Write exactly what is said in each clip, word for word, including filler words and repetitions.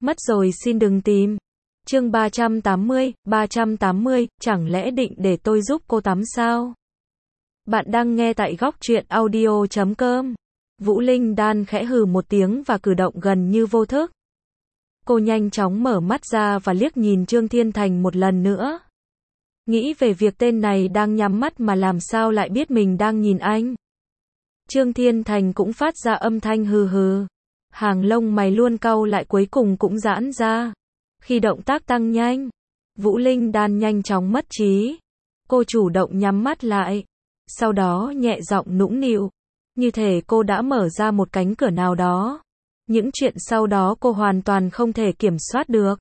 Mất rồi xin đừng tìm. Chương ba trăm tám mươi, ba trăm tám mươi, chẳng lẽ định để tôi giúp cô tắm sao? Bạn đang nghe tại góc truyện audio chấm com. Vũ Linh Đan khẽ hừ một tiếng và cử động gần như vô thức. Cô nhanh chóng mở mắt ra và liếc nhìn Trương Thiên Thành một lần nữa. Nghĩ về việc tên này đang nhắm mắt mà làm sao lại biết mình đang nhìn anh. Trương Thiên Thành cũng phát ra âm thanh hừ hừ. Hàng lông mày luôn cau lại cuối cùng cũng giãn ra. Khi động tác tăng nhanh, Vũ Linh Đan nhanh chóng mất trí. Cô chủ động nhắm mắt lại. Sau đó nhẹ giọng nũng nịu. Như thể cô đã mở ra một cánh cửa nào đó. Những chuyện sau đó cô hoàn toàn không thể kiểm soát được.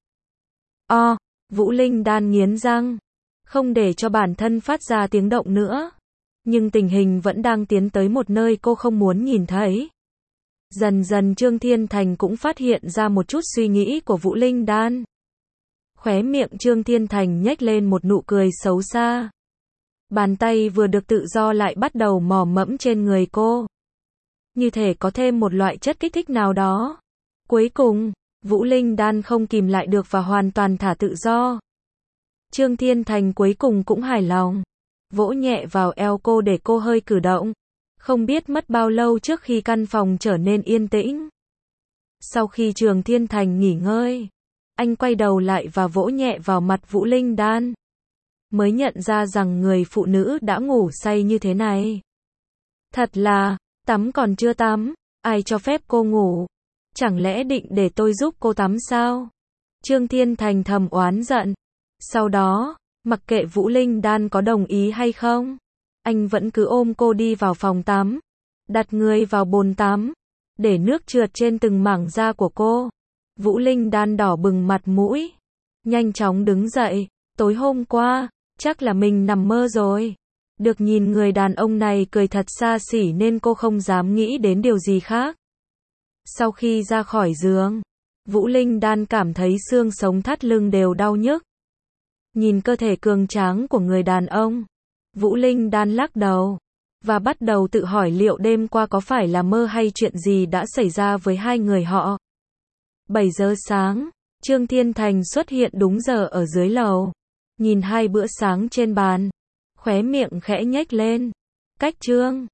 O, Vũ Linh Đan nghiến răng. Không để cho bản thân phát ra tiếng động nữa. Nhưng tình hình vẫn đang tiến tới một nơi cô không muốn nhìn thấy. Dần dần Trương Thiên Thành cũng phát hiện ra một chút suy nghĩ của Vũ Linh Đan. Khóe miệng Trương Thiên Thành nhếch lên một nụ cười xấu xa. Bàn tay vừa được tự do lại bắt đầu mò mẫm trên người cô. Như thể có thêm một loại chất kích thích nào đó. Cuối cùng, Vũ Linh Đan không kìm lại được và hoàn toàn thả tự do. Trương Thiên Thành cuối cùng cũng hài lòng. Vỗ nhẹ vào eo cô để cô hơi cử động. Không biết mất bao lâu trước khi căn phòng trở nên yên tĩnh. Sau khi Trương Thiên Thành nghỉ ngơi, anh quay đầu lại và vỗ nhẹ vào mặt Vũ Linh Đan. Mới nhận ra rằng người phụ nữ đã ngủ say như thế này. Thật là, tắm còn chưa tắm, ai cho phép cô ngủ? Chẳng lẽ định để tôi giúp cô tắm sao? Trương Thiên Thành thầm oán giận. Sau đó, mặc kệ Vũ Linh Đan có đồng ý hay không, anh vẫn cứ ôm cô đi vào phòng tắm, đặt người vào bồn tắm, để nước trượt trên từng mảng da của cô. Vũ Linh Đan đỏ bừng mặt mũi, nhanh chóng đứng dậy. Tối hôm qua, chắc là mình nằm mơ rồi. Được nhìn người đàn ông này cười thật xa xỉ nên cô không dám nghĩ đến điều gì khác. Sau khi ra khỏi giường, Vũ Linh Đan cảm thấy xương sống thắt lưng đều đau nhức. Nhìn cơ thể cường tráng của người đàn ông, Vũ Linh Đan lắc đầu và bắt đầu tự hỏi liệu đêm qua có phải là mơ hay chuyện gì đã xảy ra với hai người họ. bảy giờ sáng, Trương Thiên Thành xuất hiện đúng giờ ở dưới lầu. Nhìn hai bữa sáng trên bàn, khóe miệng khẽ nhếch lên. Cách Trương